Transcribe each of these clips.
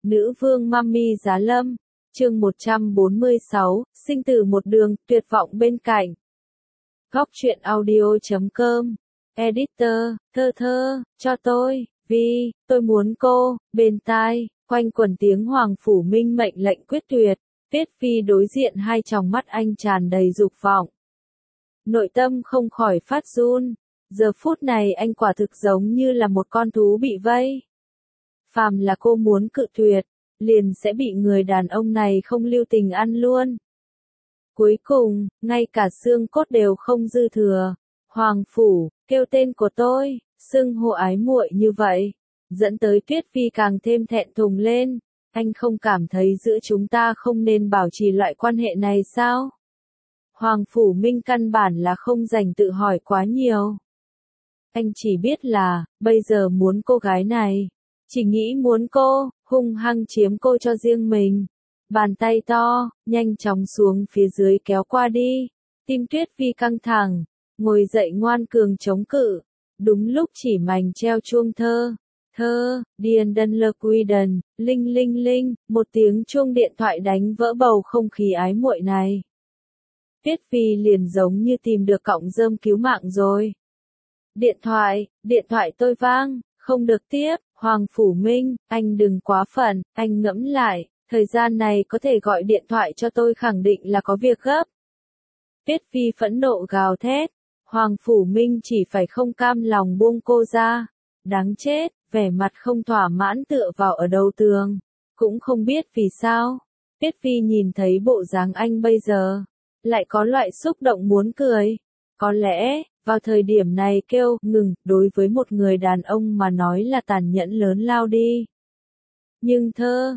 Nữ vương Mami Giá Lâm, chương 146, sinh tử một đường, tuyệt vọng bên cạnh. Góc truyện audio.com, editor, thơ, cho tôi, vì, tôi muốn cô, bên tai, quanh quẩn tiếng Hoàng Phủ Minh mệnh lệnh quyết tuyệt, Tiết Phi đối diện hai tròng mắt anh tràn đầy dục vọng. Nội tâm không khỏi phát run, giờ phút này anh quả thực giống như là một con thú bị vây. Phàm là cô muốn cự tuyệt, liền sẽ bị người đàn ông này không lưu tình ăn luôn. Cuối cùng, ngay cả xương cốt đều không dư thừa. Hoàng Phủ, kêu tên của tôi, xưng hô ái muội như vậy, dẫn tới Tuyết Phi càng thêm thẹn thùng lên. Anh không cảm thấy giữa chúng ta không nên bảo trì loại quan hệ này sao? Hoàng Phủ Minh căn bản là không dành tự hỏi quá nhiều. Anh chỉ biết là, bây giờ muốn cô gái này. Chỉ nghĩ muốn cô, hung hăng chiếm cô cho riêng mình. Bàn tay to, nhanh chóng xuống phía dưới kéo qua đi. Tim Tuyết Phi căng thẳng, ngồi dậy ngoan cường chống cự. Đúng lúc chỉ mảnh treo chuông thơ, điền đân lơ quy đần, linh linh linh, một tiếng chuông điện thoại đánh vỡ bầu không khí ái muội này. Tuyết Phi liền giống như tìm được cọng rơm cứu mạng rồi. Điện thoại tôi vang, không được tiếp. Hoàng Phủ Minh, anh đừng quá phận, anh ngẫm lại, thời gian này có thể gọi điện thoại cho tôi khẳng định là có việc gấp. Tuyết Phi phẫn nộ gào thét, Hoàng Phủ Minh chỉ phải không cam lòng buông cô ra. Đáng chết, vẻ mặt không thỏa mãn tựa vào ở đầu tường, cũng không biết vì sao. Tuyết Phi nhìn thấy bộ dáng anh bây giờ, lại có loại xúc động muốn cười. Có lẽ, vào thời điểm này kêu ngừng, đối với một người đàn ông mà nói là tàn nhẫn lớn lao đi. Nhưng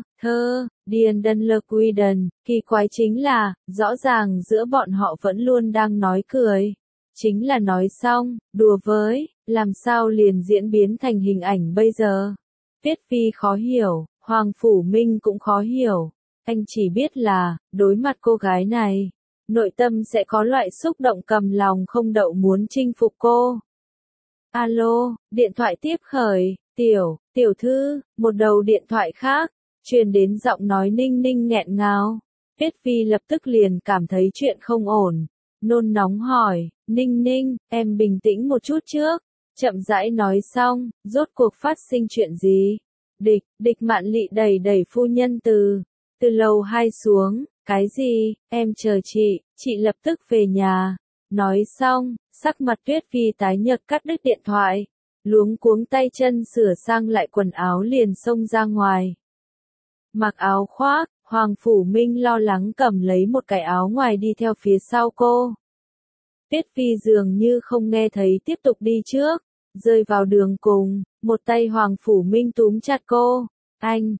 điền đân lơ quy đần, kỳ quái chính là, rõ ràng giữa bọn họ vẫn luôn đang nói cười. Chính là nói xong, đùa với, làm sao liền diễn biến thành hình ảnh bây giờ. Tuyết Phi khó hiểu, Hoàng Phủ Minh cũng khó hiểu. Anh chỉ biết là, đối mặt cô gái này, nội tâm sẽ có loại xúc động cầm lòng không đậu muốn chinh phục cô. Alo, điện thoại tiếp khởi, tiểu thư, một đầu điện thoại khác, truyền đến giọng nói ninh ninh nghẹn ngào. Tuyết Phi lập tức liền cảm thấy chuyện không ổn, nôn nóng hỏi, ninh ninh, em bình tĩnh một chút trước, chậm rãi nói xong, rốt cuộc phát sinh chuyện gì? Địch Mạn Lị đẩy phu nhân từ lầu 2 xuống. Cái gì, em chờ chị lập tức về nhà. Nói xong, sắc mặt Tuyết Phi tái nhợt cắt đứt điện thoại, luống cuống tay chân sửa sang lại quần áo liền xông ra ngoài. Mặc áo khoác, Hoàng Phủ Minh lo lắng cầm lấy một cái áo ngoài đi theo phía sau cô. Tuyết Phi dường như không nghe thấy tiếp tục đi trước, rơi vào đường cùng, một tay Hoàng Phủ Minh túm chặt cô. Anh,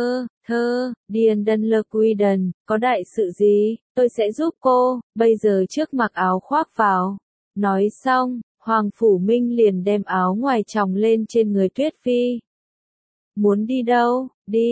điền đân lơ quy đần, có đại sự gì, tôi sẽ giúp cô, bây giờ trước mặc áo khoác vào. Nói xong, Hoàng Phủ Minh liền đem áo ngoài tròng lên trên người Tuyết Phi. Muốn đi đâu,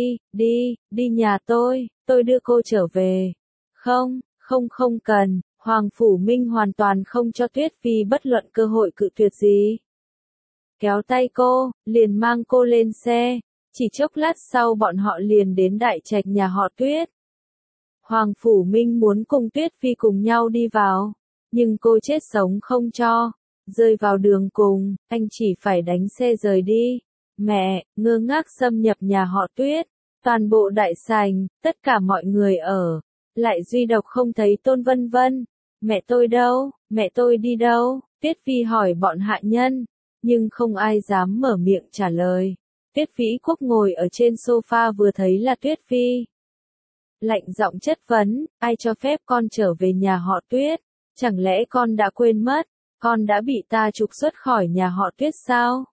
đi nhà tôi đưa cô trở về. Không cần, Hoàng Phủ Minh hoàn toàn không cho Tuyết Phi bất luận cơ hội cự tuyệt gì. Kéo tay cô, liền mang cô lên xe. Chỉ chốc lát sau bọn họ liền đến đại trạch nhà họ Tuyết. Hoàng Phủ Minh muốn cùng Tuyết Phi cùng nhau đi vào, nhưng cô chết sống không cho. Rơi vào đường cùng, anh chỉ phải đánh xe rời đi. Mẹ, ngơ ngác xâm nhập nhà họ Tuyết. Toàn bộ đại sảnh, tất cả mọi người ở. Lại duy độc không thấy Tôn Vân Vân. Mẹ tôi đâu, mẹ tôi đi đâu? Tuyết Phi hỏi bọn hạ nhân, nhưng không ai dám mở miệng trả lời. Tuyết Vĩ Quốc ngồi ở trên sofa vừa thấy là Tuyết Phi. Lạnh giọng chất vấn, ai cho phép con trở về nhà họ Tuyết? Chẳng lẽ con đã quên mất, con đã bị ta trục xuất khỏi nhà họ Tuyết sao?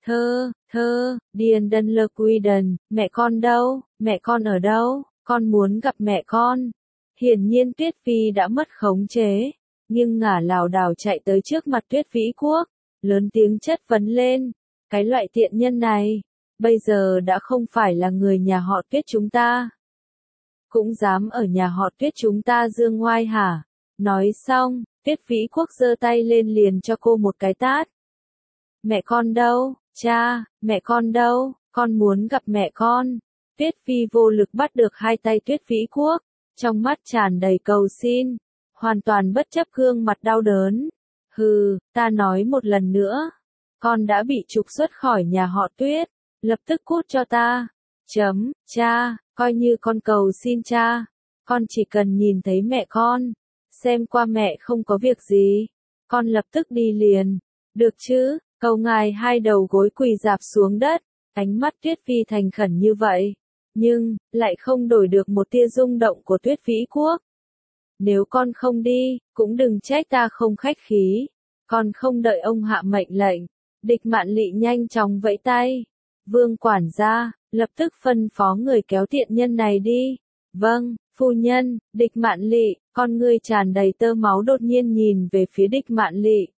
Điền đân lơ quy đần, mẹ con đâu, mẹ con ở đâu, con muốn gặp mẹ con. Hiển nhiên Tuyết Phi đã mất khống chế, nhưng ngả lảo đảo chạy tới trước mặt Tuyết Vĩ Quốc, lớn tiếng chất vấn lên, cái loại tiện nhân này. Bây giờ đã không phải là người nhà họ Tuyết chúng ta. Cũng dám ở nhà họ Tuyết chúng ta dương ngoai hả? Nói xong, Tuyết Vĩ Quốc giơ tay lên liền cho cô một cái tát. Mẹ con đâu? Cha, mẹ con đâu? Con muốn gặp mẹ con. Tuyết Phi vô lực bắt được hai tay Tuyết Vĩ Quốc, trong mắt tràn đầy cầu xin, hoàn toàn bất chấp gương mặt đau đớn. Hừ, ta nói một lần nữa, con đã bị trục xuất khỏi nhà họ Tuyết, lập tức cút cho ta. Cha, coi như con cầu xin cha, con chỉ cần nhìn thấy mẹ con, xem qua mẹ không có việc gì, con lập tức đi liền, được chứ, cầu ngài. Hai đầu gối quỳ rạp xuống đất, ánh mắt Tuyết Phi thành khẩn như vậy, nhưng lại không đổi được một tia rung động của Tuyết Vĩ Quốc. Nếu con không đi, cũng đừng trách ta không khách khí. Còn không đợi ông hạ mệnh lệnh, Địch Mạn Lị nhanh chóng vẫy tay. Vương quản gia, lập tức phân phó người kéo tiện nhân này đi. Vâng, phu nhân. Địch Mạn Lị, con ngươi tràn đầy tơ máu đột nhiên nhìn về phía Địch Mạn Lị.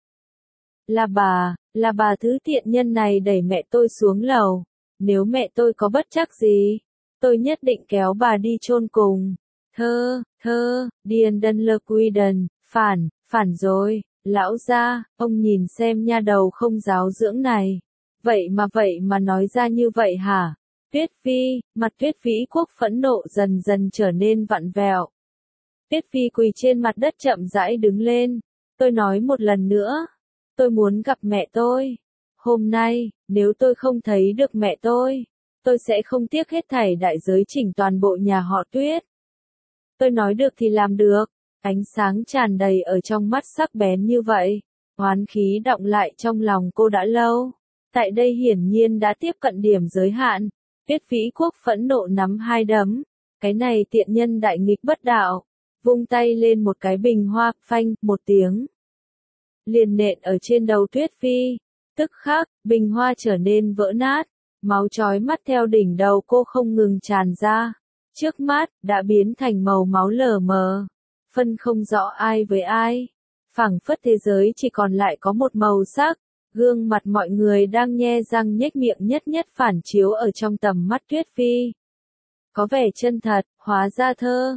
Là bà thứ tiện nhân này đẩy mẹ tôi xuống lầu. Nếu mẹ tôi có bất trắc gì, tôi nhất định kéo bà đi chôn cùng. Điền Đân Lơ Quy Đần, phản rồi, lão gia, ông nhìn xem nha đầu không giáo dưỡng này. Vậy mà nói ra như vậy hả? Tuyết Phi, mặt Tuyết Vĩ Quốc phẫn nộ dần dần trở nên vặn vẹo. Tuyết Phi quỳ trên mặt đất chậm rãi đứng lên. Tôi nói một lần nữa, tôi muốn gặp mẹ tôi. Hôm nay, nếu tôi không thấy được mẹ tôi sẽ không tiếc hết thảy đại giới chỉnh toàn bộ nhà họ Tuyết. Tôi nói được thì làm được. Ánh sáng tràn đầy ở trong mắt sắc bén như vậy. Oán khí đọng lại trong lòng cô đã lâu. Tại đây hiển nhiên đã tiếp cận điểm giới hạn. Tuyết Vĩ Quốc phẫn nộ nắm hai đấm. Cái này tiện nhân đại nghịch bất đạo. Vung tay lên một cái bình hoa, phanh, một tiếng. Liền nện ở trên đầu Tuyết Phi. Tức khắc, bình hoa trở nên vỡ nát. Máu chói mắt theo đỉnh đầu cô không ngừng tràn ra. Trước mắt, đã biến thành màu máu lờ mờ. Phân không rõ ai với ai. Phảng phất thế giới chỉ còn lại có một màu sắc. Gương mặt mọi người đang nhe răng nhếch miệng nhất phản chiếu ở trong tầm mắt Tuyết Phi. Có vẻ chân thật, hóa ra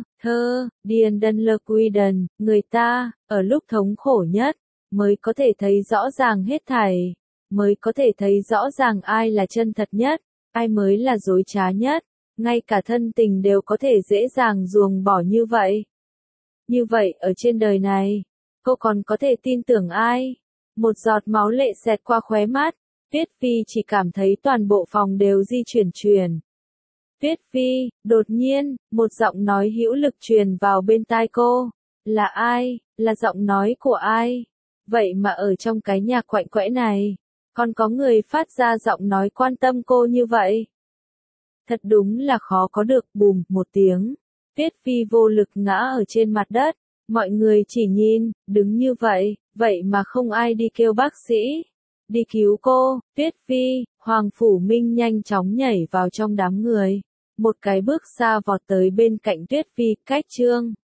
Điền Đân Lơ Quy Đần, người ta, ở lúc thống khổ nhất, mới có thể thấy rõ ràng hết thảy. Mới có thể thấy rõ ràng ai là chân thật nhất, ai mới là dối trá nhất, ngay cả thân tình đều có thể dễ dàng ruồng bỏ như vậy. Như vậy ở trên đời này, cô còn có thể tin tưởng ai? Một giọt máu lệ xẹt qua khóe mắt, Tuyết Phi chỉ cảm thấy toàn bộ phòng đều di chuyển. Tuyết Phi, đột nhiên, một giọng nói hữu lực truyền vào bên tai cô. Là ai? Là giọng nói của ai? Vậy mà ở trong cái nhà quạnh quẽ này, còn có người phát ra giọng nói quan tâm cô như vậy. Thật đúng là khó có được. Bùm một tiếng. Tuyết Phi vô lực ngã ở trên mặt đất. Mọi người chỉ nhìn, đứng như vậy mà không ai đi kêu bác sĩ. Đi cứu cô. Tuyết Phi, Hoàng Phủ Minh nhanh chóng nhảy vào trong đám người. Một cái bước xa vọt tới bên cạnh Tuyết Phi, cách Trương